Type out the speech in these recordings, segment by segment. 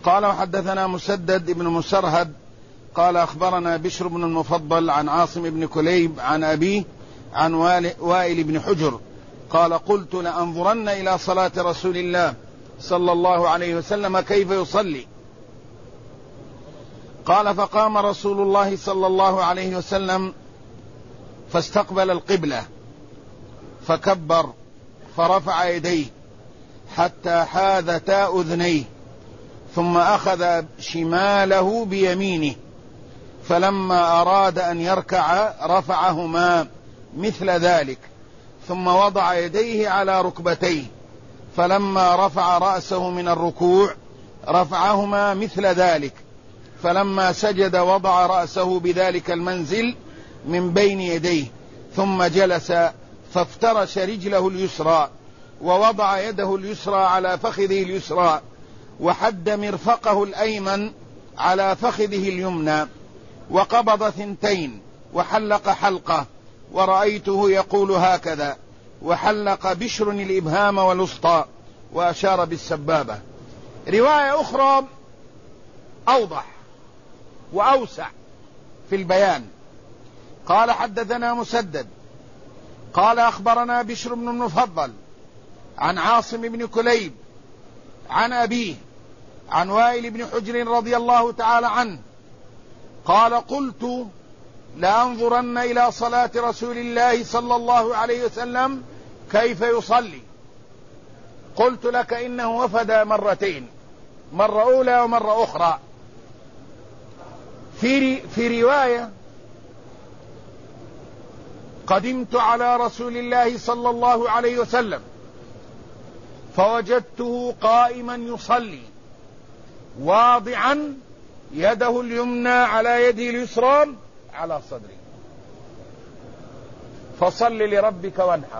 قال وحدثنا مسدد بن مسرهد قال أخبرنا بشر بن المفضل عن عاصم بن كليب عن أبيه عن وائل بن حجر قال قلت لأنظرن إلى صلاة رسول الله صلى الله عليه وسلم كيف يصلي. قال فقام رسول الله صلى الله عليه وسلم فاستقبل القبلة فكبر فرفع يديه حتى حاذتا أذنيه ثم أخذ شماله بيمينه فلما أراد أن يركع رفعهما مثل ذلك ثم وضع يديه على ركبتيه فلما رفع رأسه من الركوع رفعهما مثل ذلك فلما سجد وضع رأسه بذلك المنزل من بين يديه ثم جلس فافترش رجله اليسرى ووضع يده اليسرى على فخذه اليسرى وحد مرفقه الأيمن على فخذه اليمنى وقبض ثنتين وحلق حلقة ورأيته يقول هكذا وحلق بشر الإبهام والوسطى وأشار بالسبابة. رواية أخرى أوضح وأوسع في البيان. قال حدثنا مسدد قال أخبرنا بشر بن المفضل عن عاصم بن كليب عن أبيه عن وائل بن حجر رضي الله تعالى عنه قال قلت لأنظرن إلى صلاة رسول الله صلى الله عليه وسلم كيف يصلي. قلت لك إنه وفد مرتين، مرة أولى ومرة أخرى. في رواية قدمت على رسول الله صلى الله عليه وسلم فوجدته قائما يصلي واضعا يده اليمنى على يده اليسرى على صدره فصل لربك وانحر،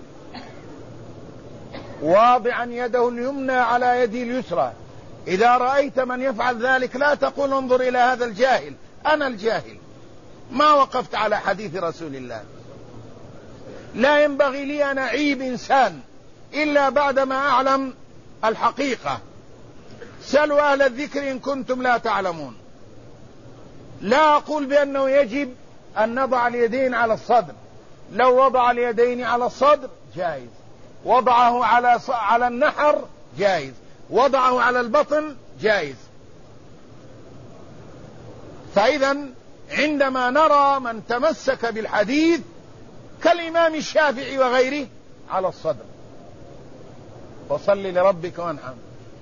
واضعا يده اليمنى على يده اليسرى. إذا رأيت من يفعل ذلك لا تقول انظر إلى هذا الجاهل، أنا الجاهل ما وقفت على حديث رسول الله. لا ينبغي لي أن أعيب إنسان إلا بعدما أعلم الحقيقة. سلوا أهل الذكر إن كنتم لا تعلمون. لا أقول بأنه يجب أن نضع اليدين على الصدر، لو وضع اليدين على الصدر جائز، وضعه على النحر جائز، وضعه على البطن جائز. فإذا عندما نرى من تمسك بالحديث كالإمام الشافعي وغيره على الصدر وصل لربك وانحر،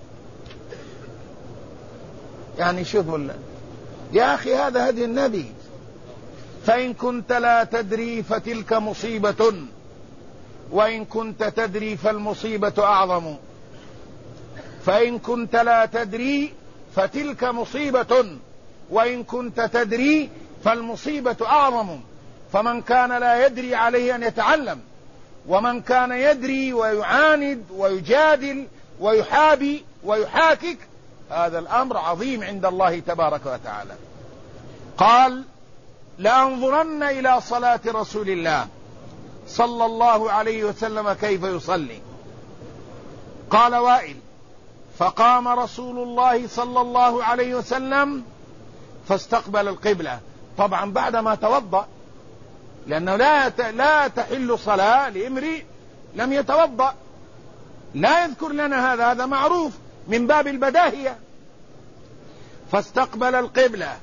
يعني شوفوا يا أخي هذا هدي النبي. فإن كنت لا تدري فتلك مصيبة وإن كنت تدري فالمصيبة أعظم. فإن كنت لا تدري فتلك مصيبة وإن كنت تدري فالمصيبة أعظم. فمن كان لا يدري عليه أن يتعلم، ومن كان يدري ويعاند ويجادل ويحابي ويحاكك هذا الأمر عظيم عند الله تبارك وتعالى. قال لأنظرن إلى صلاة رسول الله صلى الله عليه وسلم كيف يصلي. قال وائل فقام رسول الله صلى الله عليه وسلم فاستقبل القبلة، طبعا بعدما توضأ، لأنه لا تحل صلاة لامرئ لم يتوضأ. لا يذكر لنا هذا معروف من باب البداهية. فاستقبل القبلة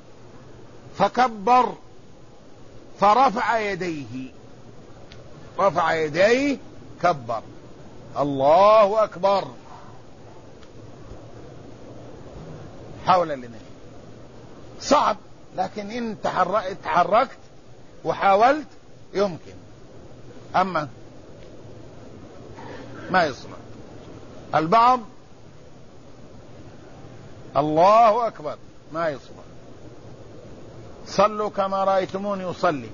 فكبر فرفع يديه، رفع يديه كبر الله أكبر حول اليمين. صعب، لكن إن تحركت وحاولت يمكن. أما ما يصلح البعض الله أكبر ما يصلح. صلوا كما رأيتموني أصلي،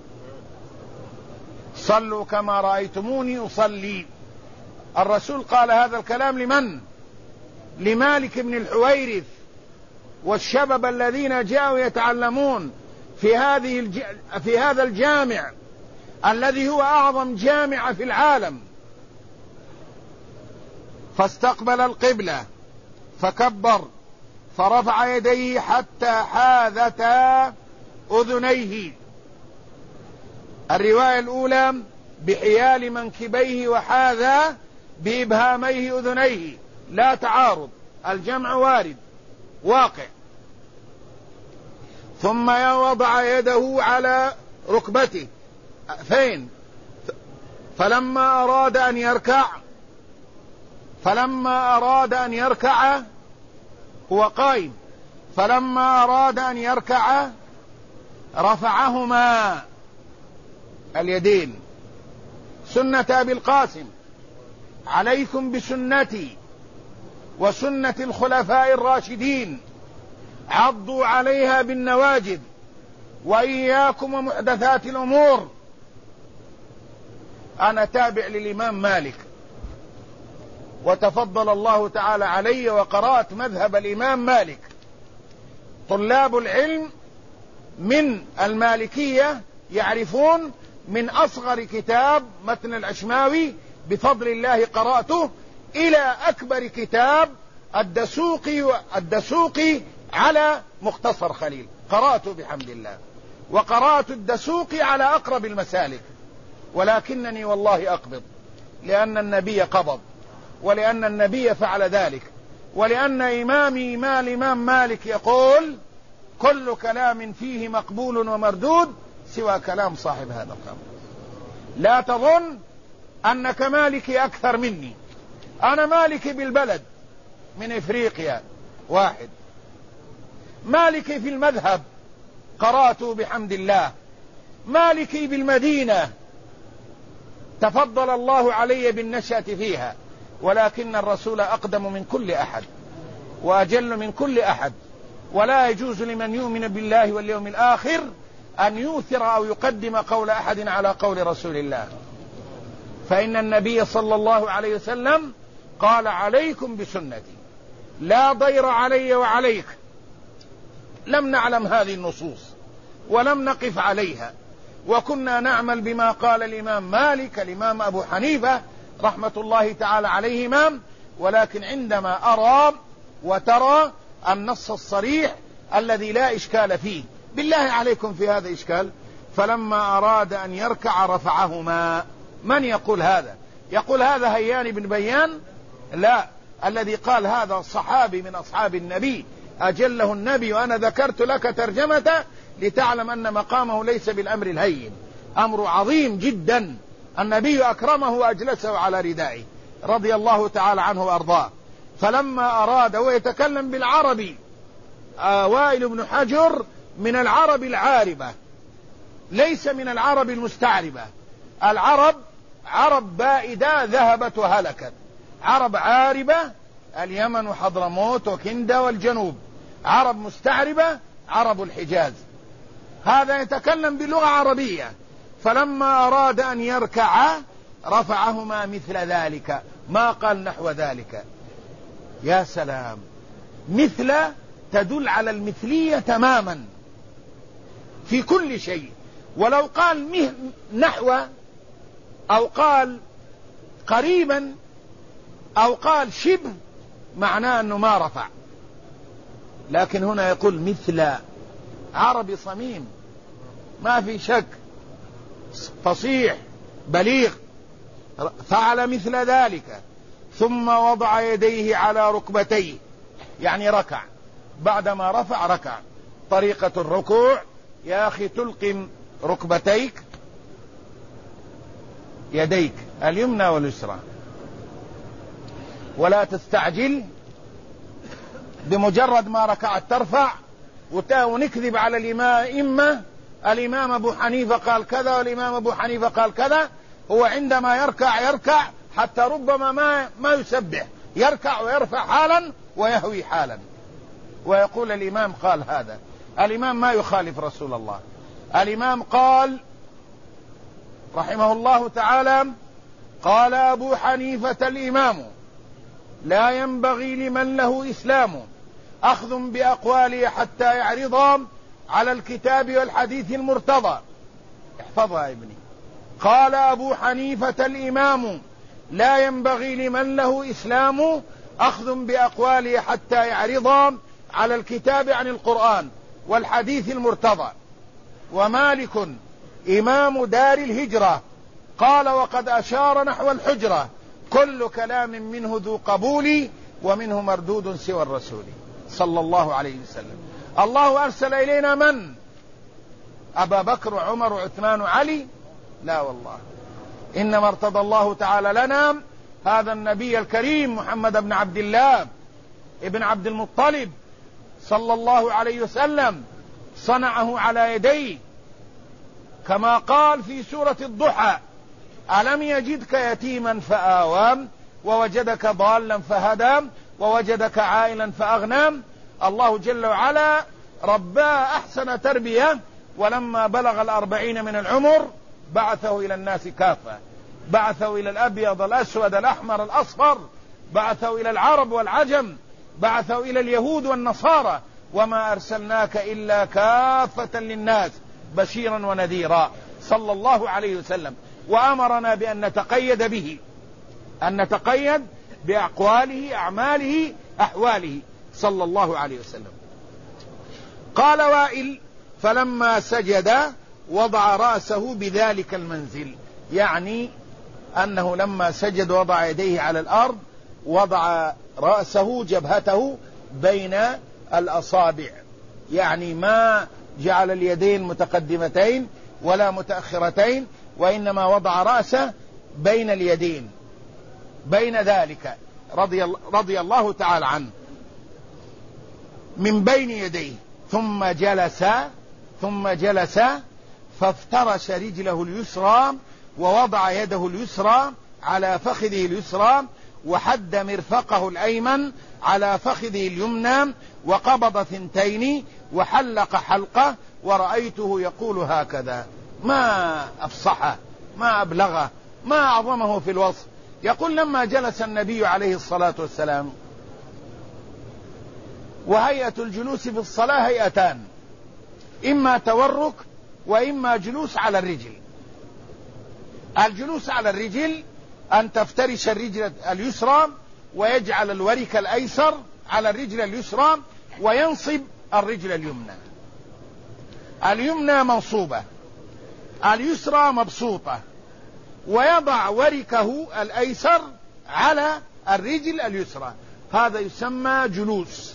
صلوا كما رأيتموني أصلي. الرسول قال هذا الكلام لمن؟ لمالك بن الحويرث والشباب الذين جاءوا يتعلمون في هذا الجامع الذي هو أعظم جامع في العالم. فاستقبل القبلة فكبر فرفع يديه حتى حاذتا أذنيه. الرواية الأولى بحيال منكبيه وحاذا بإبهاميه أذنيه، لا تعارض، الجمع وارد واقع. ثم وضع يده على ركبته فين؟ فلما أراد أن يركع هو قائم، فلما أراد أن يركع رفعهما اليدين. سنة أبي القاسم: عليكم بسنتي وسنة الخلفاء الراشدين، عضوا عليها بالنواجذ، وإياكم ومحدثات الأمور. أنا تابع للإمام مالك، وتفضل الله تعالى علي وقرأت مذهب الإمام مالك. طلاب العلم من المالكية يعرفون من أصغر كتاب متن العشماوي بفضل الله قرأته إلى أكبر كتاب الدسوقي على مختصر خليل، قرأته بحمد الله، وقرأت الدسوقي على أقرب المسالك، ولكنني والله أقبض، لأن النبي قبض، ولأن النبي فعل ذلك، ولأن إمامي الإمام مالك يقول: كل كلام فيه مقبول ومردود سوى كلام صاحب هذا القول. لا تظن أنك مالكي أكثر مني، أنا مالكي بالبلد من إفريقيا واحد، مالكي في المذهب قرأته بحمد الله، مالكي بالمدينة تفضل الله علي بالنشأة فيها، ولكن الرسول أقدم من كل أحد وأجل من كل أحد، ولا يجوز لمن يؤمن بالله واليوم الآخر أن يؤثر أو يقدم قول أحد على قول رسول الله، فإن النبي صلى الله عليه وسلم قال: عليكم بسنتي لا ضير علي وعليك. لم نعلم هذه النصوص ولم نقف عليها، وكنا نعمل بما قال الإمام مالك، الإمام أبو حنيفة رحمة الله تعالى عليهما، ولكن عندما أرى وترى النص الصريح الذي لا إشكال فيه، بالله عليكم في هذا إشكال؟ فلما أراد أن يركع رفعهما. من يقول هذا؟ يقول هذا هيان بن بيان؟ لا، الذي قال هذا صحابي من أصحاب النبي أجله النبي، وأنا ذكرت لك ترجمته لتعلم أن مقامه ليس بالأمر الهين، أمر عظيم جدا. النبي أكرمه وأجلسه على ردائه رضي الله تعالى عنه وأرضاه. فلما أراد، ويتكلم بالعربي، وائل بن حجر من العرب العاربة ليس من العرب المستعربة. العرب عرب بائدة ذهبت وهلكت، عرب عاربة اليمن وحضرموت وكندة والجنوب، عرب مستعربة عرب الحجاز. هذا يتكلم بلغة عربية. فلما أراد أن يركع رفعهما مثل ذلك، ما قال نحو ذلك. يا سلام، مثل تدل على المثلية تماما في كل شيء. ولو قال نحو أو قال قريبا أو قال شبه معناه أنه ما رفع، لكن هنا يقول مثل. عربي صميم ما في شك، فصيح بليغ. فعل مثل ذلك ثم وضع يديه على ركبتيه، يعني ركع. بعدما رفع ركع. طريقة الركوع يا أخي: تلقم ركبتيك، يديك اليمنى واليسرى، ولا تستعجل، بمجرد ما ركعت ترفع. ونكذب على الإمام، الإمام أبو حنيفة قال كذا والإمام أبو حنيفة قال كذا. هو عندما يركع حتى ربما ما يسبح، يركع ويرفع حالا ويهوي حالا، ويقول الإمام قال هذا. الإمام ما يخالف رسول الله. الإمام قال رحمه الله تعالى: قال أبو حنيفة الإمام: لا ينبغي لمن له إسلام أخذ بأقواله حتى يعرض على الكتاب والحديث المرتضى. احفظها يا ابني. قال أبو حنيفة الإمام: لا ينبغي لمن له إسلام أخذ بأقواله حتى يعرض على الكتاب عن القرآن والحديث المرتضى، ومالك إمام دار الهجرة قال وقد أشار نحو الحجرة كل كلام منه ذو قبول ومنه مردود سوى الرسول صلى الله عليه وسلم. الله أرسل إلينا من؟ أبا بكر وعمر وعثمان وعلي؟ لا والله، إنما ارتضى الله تعالى لنا هذا النبي الكريم محمد بن عبد الله ابن عبد المطلب صلى الله عليه وسلم، صنعه على يديه كما قال في سورة الضحى: ألم يجدك يتيما فآوى ووجدك ضالا فهدى ووجدك عائلا فأغنى. الله جل وعلا رباه أحسن تربية، ولما بلغ 40 من العمر بعثه إلى الناس كافة، بعثه إلى الأبيض الأسود الأحمر الأصفر، بعثه إلى العرب والعجم، بعثه إلى اليهود والنصارى، وما أرسلناك إلا كافة للناس بشيرا ونذيرا صلى الله عليه وسلم. وأمرنا بأن نتقيد به، أن نتقيد بأقواله أعماله أحواله صلى الله عليه وسلم. قال وائل: فلما سجد وضع رأسه بذلك المنزل، يعني أنه لما سجد وضع يديه على الأرض، وضع رأسه جبهته بين الأصابع، يعني ما جعل اليدين متقدمتين ولا متأخرتين، وإنما وضع رأسه بين اليدين، بين ذلك رضي الله تعالى عنه من بين يديه. ثم جلس فافترش رجله اليسرى ووضع يده اليسرى على فخذه اليسرى وحد مرفقه الأيمن على فخذه اليمنى وقبض 2 وحلق حلقه، ورأيته يقول هكذا. ما أفصحه، ما أبلغه، ما أعظمه في الوصف. يقول: لما جلس النبي عليه الصلاة والسلام، وهيئة الجلوس في الصلاة هيئتان: إما تورك وإما جلوس على الرجل. الجلوس على الرجل أن تفترش الرجل اليسرى ويجعل الورك الأيسر على الرجل اليسرى وينصب الرجل اليمنى. اليمنى منصوبة، اليسرى مبسوطة، ويضع وركه الأيسر على الرجل اليسرى. هذا يسمى جلوس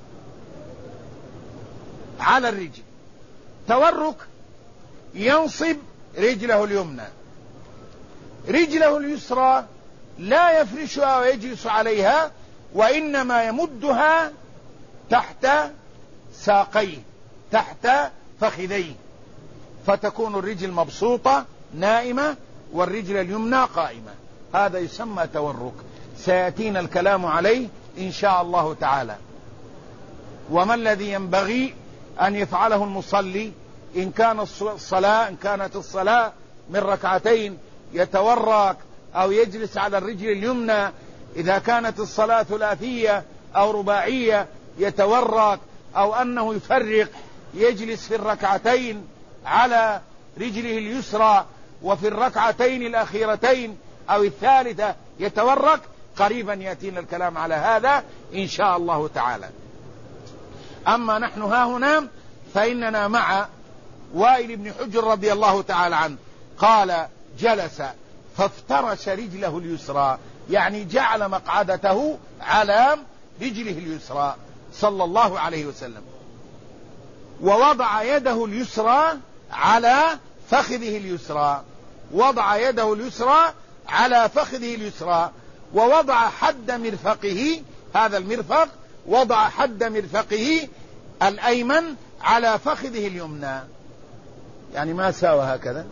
على الرجل. تورك: ينصب رجله اليمنى، رجله اليسرى لا يفرشها ويجلس عليها، وإنما يمدها تحت ساقيه، تحت فخذيه، فتكون الرجل مبسوطة نائمة والرجل اليمنى قائمة. هذا يسمى تورك، سيأتينا الكلام عليه إن شاء الله تعالى. وما الذي ينبغي أن يفعله المصلي إن كانت الصلاة من ركعتين يتورك أو يجلس على الرجل اليمنى؟ إذا كانت الصلاة ثلاثية أو رباعية يتورك، أو أنه يفرق، يجلس في الركعتين على رجله اليسرى وفي الركعتين الأخيرتين أو الثالثة يتورك. قريبا يأتينا الكلام على هذا إن شاء الله تعالى. أما نحن هاهنا فإننا مع وائل بن حجر رضي الله تعالى عنه، قال: جلس فافترش رجله اليسرى، يعني جعل مقعدته على رجله اليسرى صلى الله عليه وسلم، ووضع يده اليسرى على فخذه اليسرى، وضع يده اليسرى على فخذه اليسرى، ووضع حد مرفقه، هذا المرفق، وضع حد مرفقه الأيمن على فخذه اليمنى، يعني ما ساوى هكذا،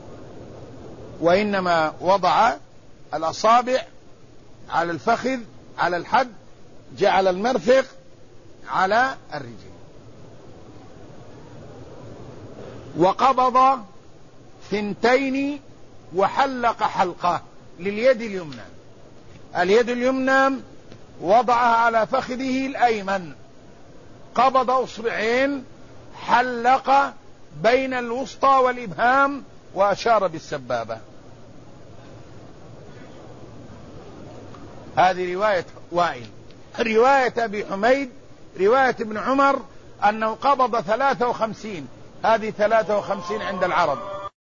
وإنما وضع الأصابع على الفخذ على الحد، جعل المرفق على الرجل، وقبض 2 وحلق حلقة لليد اليمنى. اليد اليمنى وضعها على فخذه الأيمن، قبض 2 حلق بين الوسطى والإبهام وأشار بالسبابة. هذه رواية وائل. رواية أبي حميد رواية ابن عمر أنه قبض 53، هذه 53 عند العرب.